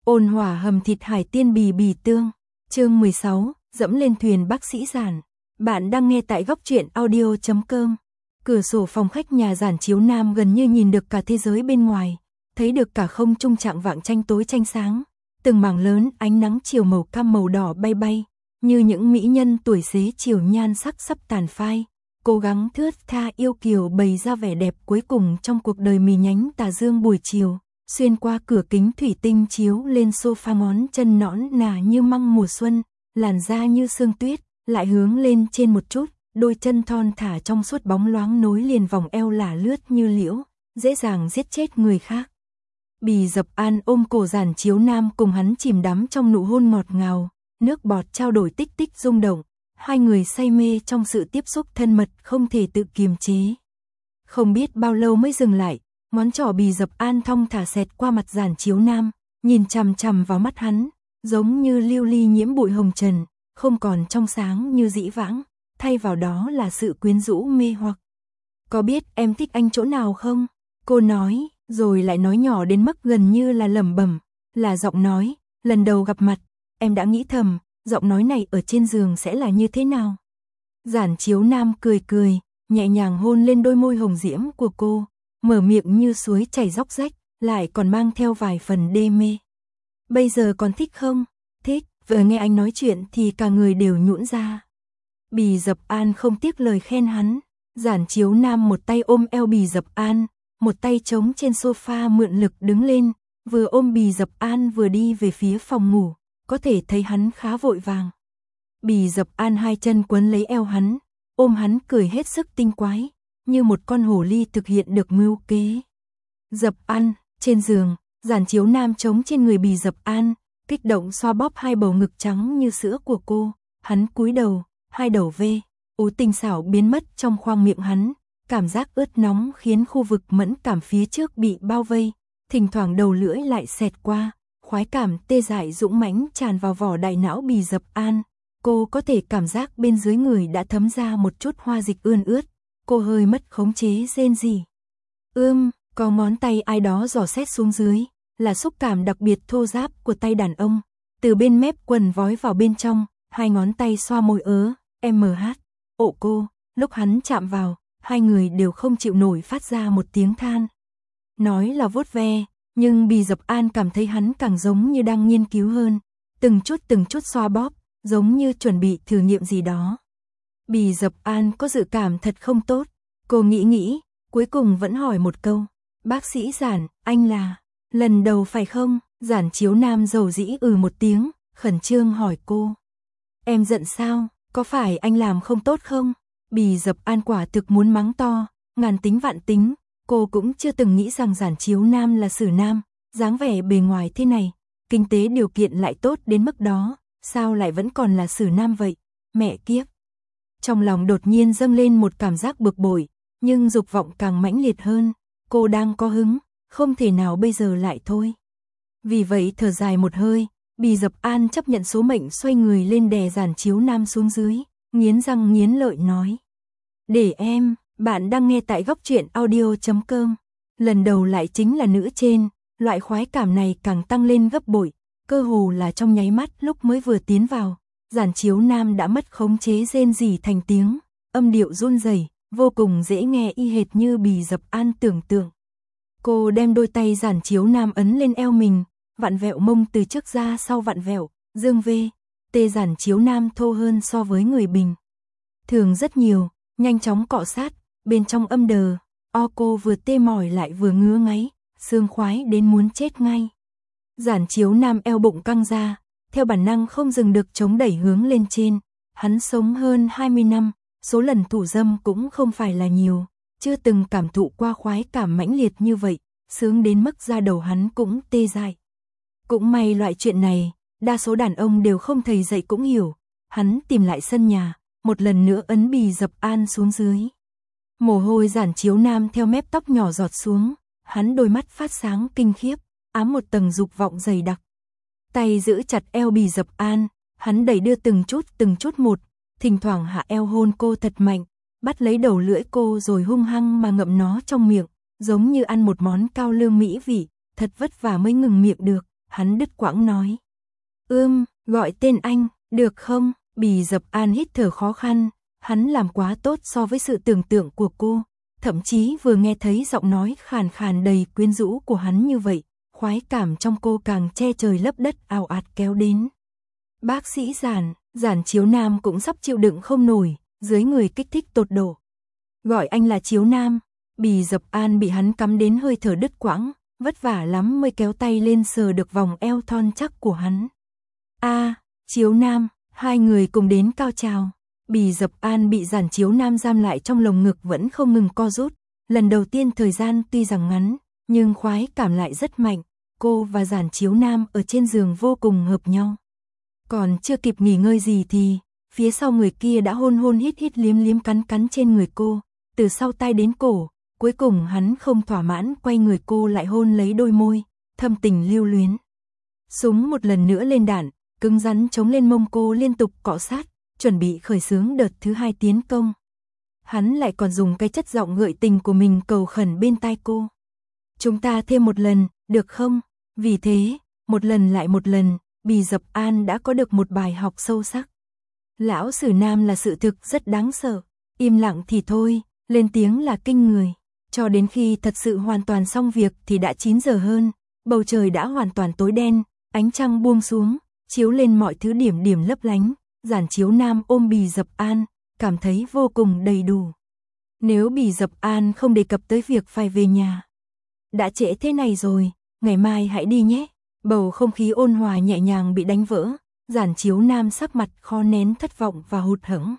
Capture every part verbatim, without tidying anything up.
Ôn hòa hầm thịt hải tiên bì bì tương. Chương mười sáu, dẫm lên thuyền bác sĩ Giản. Bạn đang nghe tại góc truyện audio chấm com. Cửa sổ phòng khách nhà Giản chiếu nam gần như nhìn được cả thế giới bên ngoài, thấy được cả không trung trạng vạng tranh tối tranh sáng, từng mảng lớn ánh nắng chiều màu cam màu đỏ bay bay, như những mỹ nhân tuổi xế chiều nhan sắc sắp tàn phai, cố gắng thướt tha yêu kiều bày ra vẻ đẹp cuối cùng trong cuộc đời mì nhánh tà dương buổi chiều. Xuyên qua cửa kính thủy tinh chiếu lên sofa, ngón chân nõn nà như măng mùa xuân, làn da như sương tuyết, lại hướng lên trên một chút, đôi chân thon thả trong suốt bóng loáng nối liền vòng eo lả lướt như liễu, dễ dàng giết chết người khác. Bì Dập An ôm cổ Giản chiếu nam cùng hắn chìm đắm trong nụ hôn ngọt ngào, nước bọt trao đổi tích tích rung động, hai người say mê trong sự tiếp xúc thân mật không thể tự kiềm chế. Không biết bao lâu mới dừng lại. Ngón trỏ Bì Dập An thong thả xẹt qua mặt Giản chiếu nam, nhìn chằm chằm vào mắt hắn, giống như lưu ly nhiễm bụi hồng trần, không còn trong sáng như dĩ vãng, thay vào đó là sự quyến rũ mê hoặc. Có biết em thích anh chỗ nào không? Cô nói, rồi lại nói nhỏ đến mức gần như là lẩm bẩm, là giọng nói, lần đầu gặp mặt, em đã nghĩ thầm, giọng nói này ở trên giường sẽ là như thế nào? Giản chiếu nam cười cười, nhẹ nhàng hôn lên đôi môi hồng diễm của cô. Mở miệng như suối chảy róc rách, lại còn mang theo vài phần đê mê. Bây giờ còn thích không? Thích, vừa nghe anh nói chuyện thì cả người đều nhũn ra. Bì Dập An không tiếc lời khen hắn, Giản chiếu nam một tay ôm eo Bì Dập An, một tay chống trên sofa mượn lực đứng lên, vừa ôm Bì Dập An vừa đi về phía phòng ngủ, có thể thấy hắn khá vội vàng. Bì Dập An hai chân quấn lấy eo hắn, ôm hắn cười hết sức tinh quái, như một con hổ ly thực hiện được mưu kế. Dập An, trên giường, Giản chiếu nam chống trên người Bì Dập An, kích động xoa bóp hai bầu ngực trắng như sữa của cô, hắn cúi đầu, hai đầu vê, ú tinh xảo biến mất trong khoang miệng hắn, cảm giác ướt nóng khiến khu vực mẫn cảm phía trước bị bao vây, thỉnh thoảng đầu lưỡi lại xẹt qua, khoái cảm tê dại dũng mãnh tràn vào vỏ đại não Bì Dập An, cô có thể cảm giác bên dưới người đã thấm ra một chút hoa dịch ươn ướt. Cô hơi mất khống chế rên rỉ. Ưm, có ngón tay ai đó dò xét xuống dưới, là xúc cảm đặc biệt thô ráp của tay đàn ông. Từ bên mép quần vói vào bên trong, hai ngón tay xoa môi ớ, em hát, ộ cô, lúc hắn chạm vào, hai người đều không chịu nổi phát ra một tiếng than. Nói là vuốt ve, nhưng Bì Dập An cảm thấy hắn càng giống như đang nghiên cứu hơn, từng chút từng chút xoa bóp, giống như chuẩn bị thử nghiệm gì đó. Bì Dập An có dự cảm thật không tốt, cô nghĩ nghĩ, cuối cùng vẫn hỏi một câu, bác sĩ Giản, anh là, lần đầu phải không? Giản chiếu nam dầu dĩ ừ một tiếng, khẩn trương hỏi cô. Em giận sao, có phải anh làm không tốt không? Bì Dập An quả thực muốn mắng to, ngàn tính vạn tính, cô cũng chưa từng nghĩ rằng Giản chiếu nam là xử nam, dáng vẻ bề ngoài thế này, kinh tế điều kiện lại tốt đến mức đó, sao lại vẫn còn là xử nam vậy, mẹ kiếp. Trong lòng đột nhiên dâng lên một cảm giác bực bội, nhưng dục vọng càng mãnh liệt hơn, cô đang có hứng, không thể nào bây giờ lại thôi. Vì vậy thở dài một hơi, Bì Dập An chấp nhận số mệnh xoay người lên đè Giản chiếu nam xuống dưới, nghiến răng nghiến lợi nói. Để em, bạn đang nghe tại góc truyện audio chấm com. Lần đầu lại chính là nữ trên, loại khoái cảm này càng tăng lên gấp bội, cơ hồ là trong nháy mắt lúc mới vừa tiến vào. Giản chiếu nam đã mất khống chế rên rỉ thành tiếng, âm điệu run rẩy, vô cùng dễ nghe y hệt như Bì Dập An tưởng tượng. Cô đem đôi tay Giản chiếu nam ấn lên eo mình, vặn vẹo mông từ trước ra sau vặn vẹo, dương vê, tê Giản chiếu nam thô hơn so với người bình thường rất nhiều, nhanh chóng cọ sát, bên trong âm đờ, o cô vừa tê mỏi lại vừa ngứa ngáy, sương khoái đến muốn chết ngay. Giản chiếu nam eo bụng căng ra, theo bản năng không dừng được chống đẩy hướng lên trên, hắn sống hơn hai mươi năm, số lần thủ dâm cũng không phải là nhiều, chưa từng cảm thụ qua khoái cảm mãnh liệt như vậy, sướng đến mức da đầu hắn cũng tê dại. Cũng may loại chuyện này, đa số đàn ông đều không thầy dạy cũng hiểu, hắn tìm lại sân nhà, một lần nữa ấn Bì Dập An xuống dưới. Mồ hôi Giản chiếu nam theo mép tóc nhỏ giọt xuống, hắn đôi mắt phát sáng kinh khiếp, ám một tầng dục vọng dày đặc. Tay giữ chặt eo Bì Dập An, hắn đẩy đưa từng chút từng chút một, thỉnh thoảng hạ eo hôn cô thật mạnh, bắt lấy đầu lưỡi cô rồi hung hăng mà ngậm nó trong miệng, giống như ăn một món cao lương mỹ vị, thật vất vả mới ngừng miệng được, hắn đứt quãng nói. Ưm, gọi tên anh, được không? Bì Dập An hít thở khó khăn, hắn làm quá tốt so với sự tưởng tượng của cô, thậm chí vừa nghe thấy giọng nói khàn khàn đầy quyến rũ của hắn như vậy, khoái cảm trong cô càng che trời lấp đất ào ạt kéo đến. Bác sĩ Giản, Giản Chiếu Nam cũng sắp chịu đựng không nổi, dưới người kích thích tột độ. Gọi anh là Chiếu Nam, Bì Dập An bị hắn cắm đến hơi thở đứt quãng, vất vả lắm mới kéo tay lên sờ được vòng eo thon chắc của hắn. A, Chiếu Nam, hai người cùng đến cao trào. Bì Dập An bị Giản Chiếu Nam giam lại trong lồng ngực vẫn không ngừng co rút, lần đầu tiên thời gian tuy rằng ngắn, nhưng khoái cảm lại rất mạnh, cô và Giản Chiếu Nam ở trên giường vô cùng hợp nhau. Còn chưa kịp nghỉ ngơi gì thì, phía sau người kia đã hôn hôn hít hít liếm liếm cắn cắn trên người cô, từ sau tai đến cổ, cuối cùng hắn không thỏa mãn quay người cô lại hôn lấy đôi môi, thâm tình lưu luyến. Súng một lần nữa lên đạn, cứng rắn chống lên mông cô liên tục cọ sát, chuẩn bị khởi xướng đợt thứ hai tiến công. Hắn lại còn dùng cái chất giọng gợi tình của mình cầu khẩn bên tai cô. Chúng ta thêm một lần, được không? Vì thế, một lần lại một lần, Bì Dập An đã có được một bài học sâu sắc. Lão Sử Nam là sự thực rất đáng sợ, im lặng thì thôi, lên tiếng là kinh người. Cho đến khi thật sự hoàn toàn xong việc thì đã chín giờ hơn, bầu trời đã hoàn toàn tối đen, ánh trăng buông xuống, chiếu lên mọi thứ điểm điểm lấp lánh. Giản Chiếu Nam ôm Bì Dập An, cảm thấy vô cùng đầy đủ. Nếu Bì Dập An không đề cập tới việc phải về nhà. Đã trễ thế này rồi, ngày mai hãy đi nhé. Bầu không khí ôn hòa nhẹ nhàng bị đánh vỡ, Giản Chiếu Nam sắc mặt khó nén thất vọng và hụt hẫng.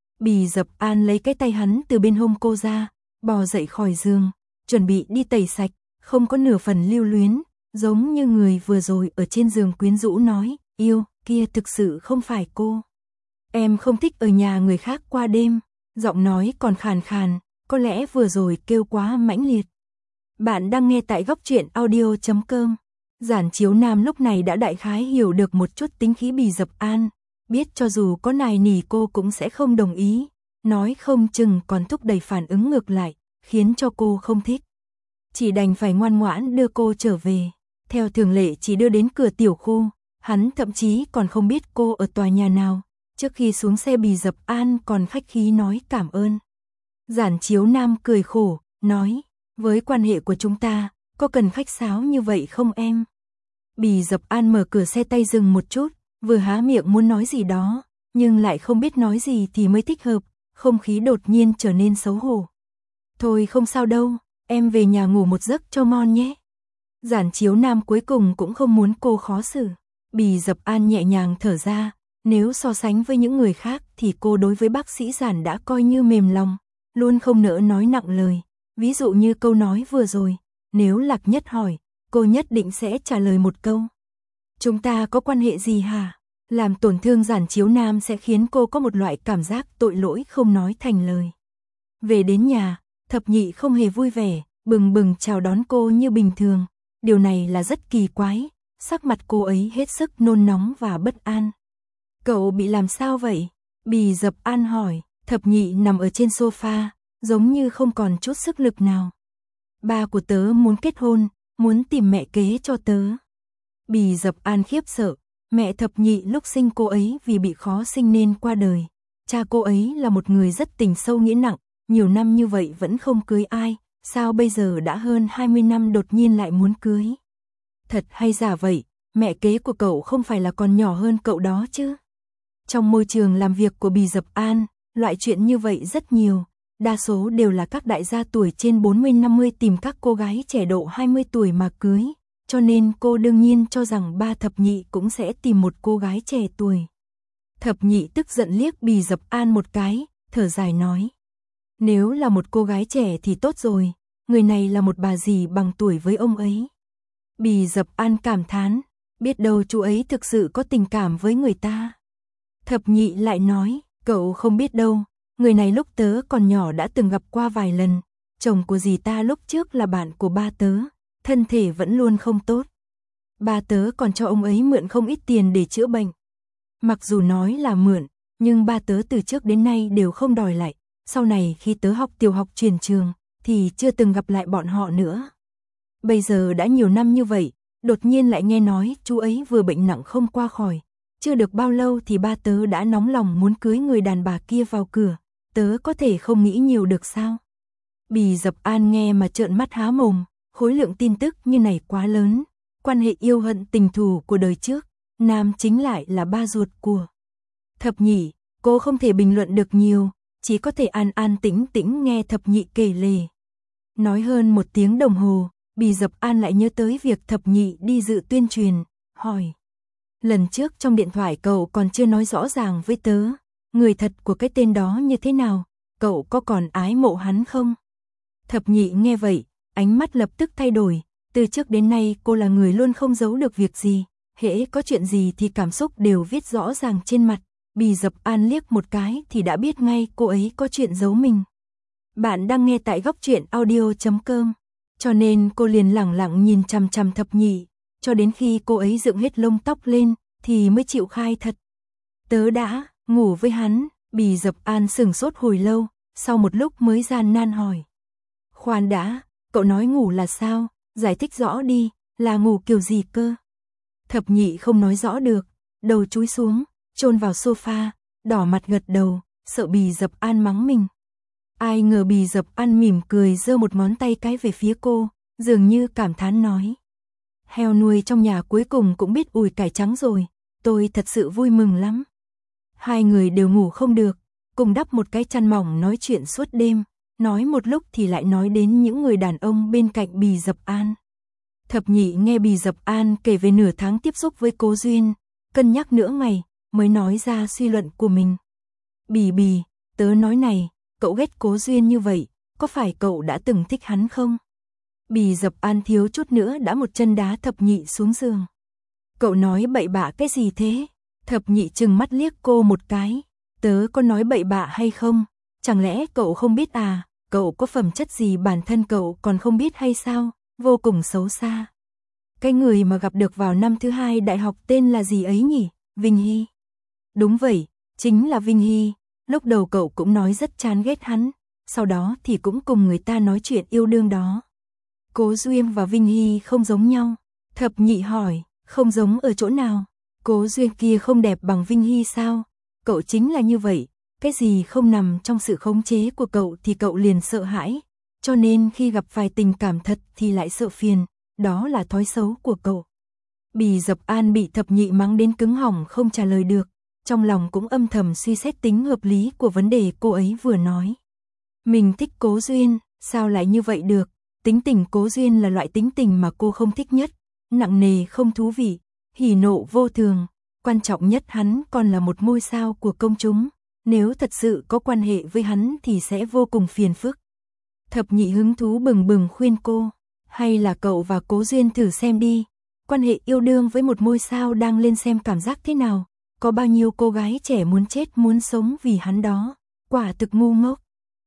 Bì Dập An lấy cái tay hắn từ bên hông cô ra, bò dậy khỏi giường, chuẩn bị đi tẩy sạch, không có nửa phần lưu luyến, giống như người vừa rồi ở trên giường quyến rũ nói, yêu, kia thực sự không phải cô. Em không thích ở nhà người khác qua đêm, giọng nói còn khàn khàn, có lẽ vừa rồi kêu quá mãnh liệt. Bạn đang nghe tại góc truyện audio chấm com. Giản Chiếu Nam lúc này đã đại khái hiểu được một chút tính khí Bì Dập An, biết cho dù có nài nỉ cô cũng sẽ không đồng ý, nói không chừng còn thúc đẩy phản ứng ngược lại, khiến cho cô không thích. Chỉ đành phải ngoan ngoãn đưa cô trở về, theo thường lệ chỉ đưa đến cửa tiểu khu, hắn thậm chí còn không biết cô ở tòa nhà nào, trước khi xuống xe Bì Dập An còn khách khí nói cảm ơn. Giản Chiếu Nam cười khổ, nói, với quan hệ của chúng ta, có cần khách sáo như vậy không em? Bì Dập An mở cửa xe tay dừng một chút, vừa há miệng muốn nói gì đó, nhưng lại không biết nói gì thì mới thích hợp, không khí đột nhiên trở nên xấu hổ. Thôi không sao đâu, em về nhà ngủ một giấc cho ngon nhé. Giản Chiếu Nam cuối cùng cũng không muốn cô khó xử. Bì Dập An nhẹ nhàng thở ra, nếu so sánh với những người khác thì cô đối với bác sĩ Giản đã coi như mềm lòng, luôn không nỡ nói nặng lời. Ví dụ như câu nói vừa rồi, nếu Lạc Nhất hỏi, cô nhất định sẽ trả lời một câu. Chúng ta có quan hệ gì hả? Làm tổn thương Giản Chiếu Nam sẽ khiến cô có một loại cảm giác tội lỗi không nói thành lời. Về đến nhà, Thập Nhị không hề vui vẻ, bừng bừng chào đón cô như bình thường. Điều này là rất kỳ quái, sắc mặt cô ấy hết sức nôn nóng và bất an. Cậu bị làm sao vậy? Bì Dập An hỏi. Thập Nhị nằm ở trên sofa, giống như không còn chút sức lực nào. Ba của tớ muốn kết hôn, muốn tìm mẹ kế cho tớ. Bì Dập An khiếp sợ, mẹ Thập Nhị lúc sinh cô ấy vì bị khó sinh nên qua đời. Cha cô ấy là một người rất tình sâu nghĩa nặng, nhiều năm như vậy vẫn không cưới ai, sao bây giờ đã hơn hai mươi năm đột nhiên lại muốn cưới? Thật hay giả vậy, mẹ kế của cậu không phải là còn nhỏ hơn cậu đó chứ? Trong môi trường làm việc của Bì Dập An, loại chuyện như vậy rất nhiều, đa số đều là các đại gia tuổi trên bốn mươi năm mươi tìm các cô gái trẻ độ hai mươi tuổi mà cưới, cho nên cô đương nhiên cho rằng ba Thập Nhị cũng sẽ tìm một cô gái trẻ tuổi. Thập Nhị tức giận liếc Bì Dập An một cái, thở dài nói. Nếu là một cô gái trẻ thì tốt rồi, người này là một bà dì bằng tuổi với ông ấy. Bì Dập An cảm thán, biết đâu chú ấy thực sự có tình cảm với người ta. Thập Nhị lại nói, cậu không biết đâu, người này lúc tớ còn nhỏ đã từng gặp qua vài lần, chồng của dì ta lúc trước là bạn của ba tớ, thân thể vẫn luôn không tốt. Ba tớ còn cho ông ấy mượn không ít tiền để chữa bệnh. Mặc dù nói là mượn, nhưng ba tớ từ trước đến nay đều không đòi lại, sau này khi tớ học tiểu học chuyển trường, thì chưa từng gặp lại bọn họ nữa. Bây giờ đã nhiều năm như vậy, đột nhiên lại nghe nói chú ấy vừa bệnh nặng không qua khỏi. Chưa được bao lâu thì ba tớ đã nóng lòng muốn cưới người đàn bà kia vào cửa, tớ có thể không nghĩ nhiều được sao? Bì Dập An nghe mà trợn mắt há mồm, khối lượng tin tức như này quá lớn, quan hệ yêu hận tình thù của đời trước, nam chính lại là ba ruột của Thập Nhị, cô không thể bình luận được nhiều, chỉ có thể an an tĩnh tĩnh nghe Thập Nhị kể lể. Nói hơn một tiếng đồng hồ, Bì Dập An lại nhớ tới việc Thập Nhị đi dự tuyên truyền, hỏi. Lần trước trong điện thoại cậu còn chưa nói rõ ràng với tớ, người thật của cái tên đó như thế nào, cậu có còn ái mộ hắn không? Thập Nhị nghe vậy, ánh mắt lập tức thay đổi, từ trước đến nay cô là người luôn không giấu được việc gì, hễ có chuyện gì thì cảm xúc đều viết rõ ràng trên mặt, Bì Dập An liếc một cái thì đã biết ngay cô ấy có chuyện giấu mình. Bạn đang nghe tại góc truyện audio chấm com, cho nên cô liền lẳng lặng nhìn chằm chằm Thập Nhị, cho đến khi cô ấy dựng hết lông tóc lên thì mới chịu khai thật. Tớ đã ngủ với hắn, Bì Dập An sững sốt hồi lâu, sau một lúc mới gian nan hỏi. Khoan đã, cậu nói ngủ là sao, giải thích rõ đi, là ngủ kiểu gì cơ? Thập Nhị không nói rõ được, đầu chúi xuống, chôn vào sofa, đỏ mặt gật đầu, sợ Bì Dập An mắng mình. Ai ngờ Bì Dập An mỉm cười giơ một ngón tay cái về phía cô, dường như cảm thán nói. Heo nuôi trong nhà cuối cùng cũng biết ủi cải trắng rồi, tôi thật sự vui mừng lắm. Hai người đều ngủ không được, cùng đắp một cái chăn mỏng nói chuyện suốt đêm, nói một lúc thì lại nói đến những người đàn ông bên cạnh Bì Dập An. Thập Nhị nghe Bì Dập An kể về nửa tháng tiếp xúc với Cố Duyên, cân nhắc nửa ngày, mới nói ra suy luận của mình. Bì bì, tớ nói này, cậu ghét Cố Duyên như vậy, có phải cậu đã từng thích hắn không? Bì Dập An thiếu chút nữa đã một chân đá Thập Nhị xuống giường. Cậu nói bậy bạ cái gì thế? Thập Nhị trừng mắt liếc cô một cái. Tớ có nói bậy bạ hay không? Chẳng lẽ cậu không biết à? Cậu có phẩm chất gì bản thân cậu còn không biết hay sao? Vô cùng xấu xa. Cái người mà gặp được vào năm thứ hai đại học tên là gì ấy nhỉ? Vinh Hy. Đúng vậy, chính là Vinh Hy. Lúc đầu cậu cũng nói rất chán ghét hắn, sau đó thì cũng cùng người ta nói chuyện yêu đương đó. Cố Duyên và Vinh Hy không giống nhau. Thập Nhị hỏi, không giống ở chỗ nào? Cố Duyên kia không đẹp bằng Vinh Hy sao? Cậu chính là như vậy, cái gì không nằm trong sự khống chế của cậu thì cậu liền sợ hãi, cho nên khi gặp phải tình cảm thật thì lại sợ phiền, đó là thói xấu của cậu. Bì Dập An bị Thập Nhị mắng đến cứng họng không trả lời được, trong lòng cũng âm thầm suy xét tính hợp lý của vấn đề cô ấy vừa nói. Mình thích Cố Duyên, sao lại như vậy được? Tính tình Cố Duyên là loại tính tình mà cô không thích nhất, nặng nề không thú vị, hỉ nộ vô thường, quan trọng nhất hắn còn là một ngôi sao của công chúng, nếu thật sự có quan hệ với hắn thì sẽ vô cùng phiền phức. Thập Nhị hứng thú bừng bừng khuyên cô, hay là cậu và Cố Duyên thử xem đi, quan hệ yêu đương với một ngôi sao đang lên xem cảm giác thế nào, có bao nhiêu cô gái trẻ muốn chết muốn sống vì hắn đó, quả thực ngu ngốc.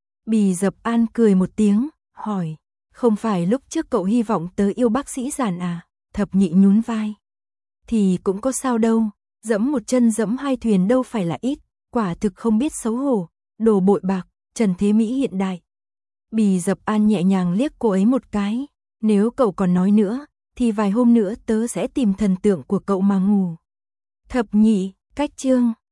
Bì Dập An cười một tiếng, hỏi, không phải lúc trước cậu hy vọng tớ yêu bác sĩ Giản à? Thập Nhị nhún vai. Thì cũng có sao đâu, dẫm một chân dẫm hai thuyền đâu phải là ít, quả thực không biết xấu hổ, đồ bội bạc, Trần Thế Mỹ hiện đại. Bì Dập An nhẹ nhàng liếc cô ấy một cái, nếu cậu còn nói nữa, thì vài hôm nữa tớ sẽ tìm thần tượng của cậu mà ngủ. Thập Nhị, cách chương.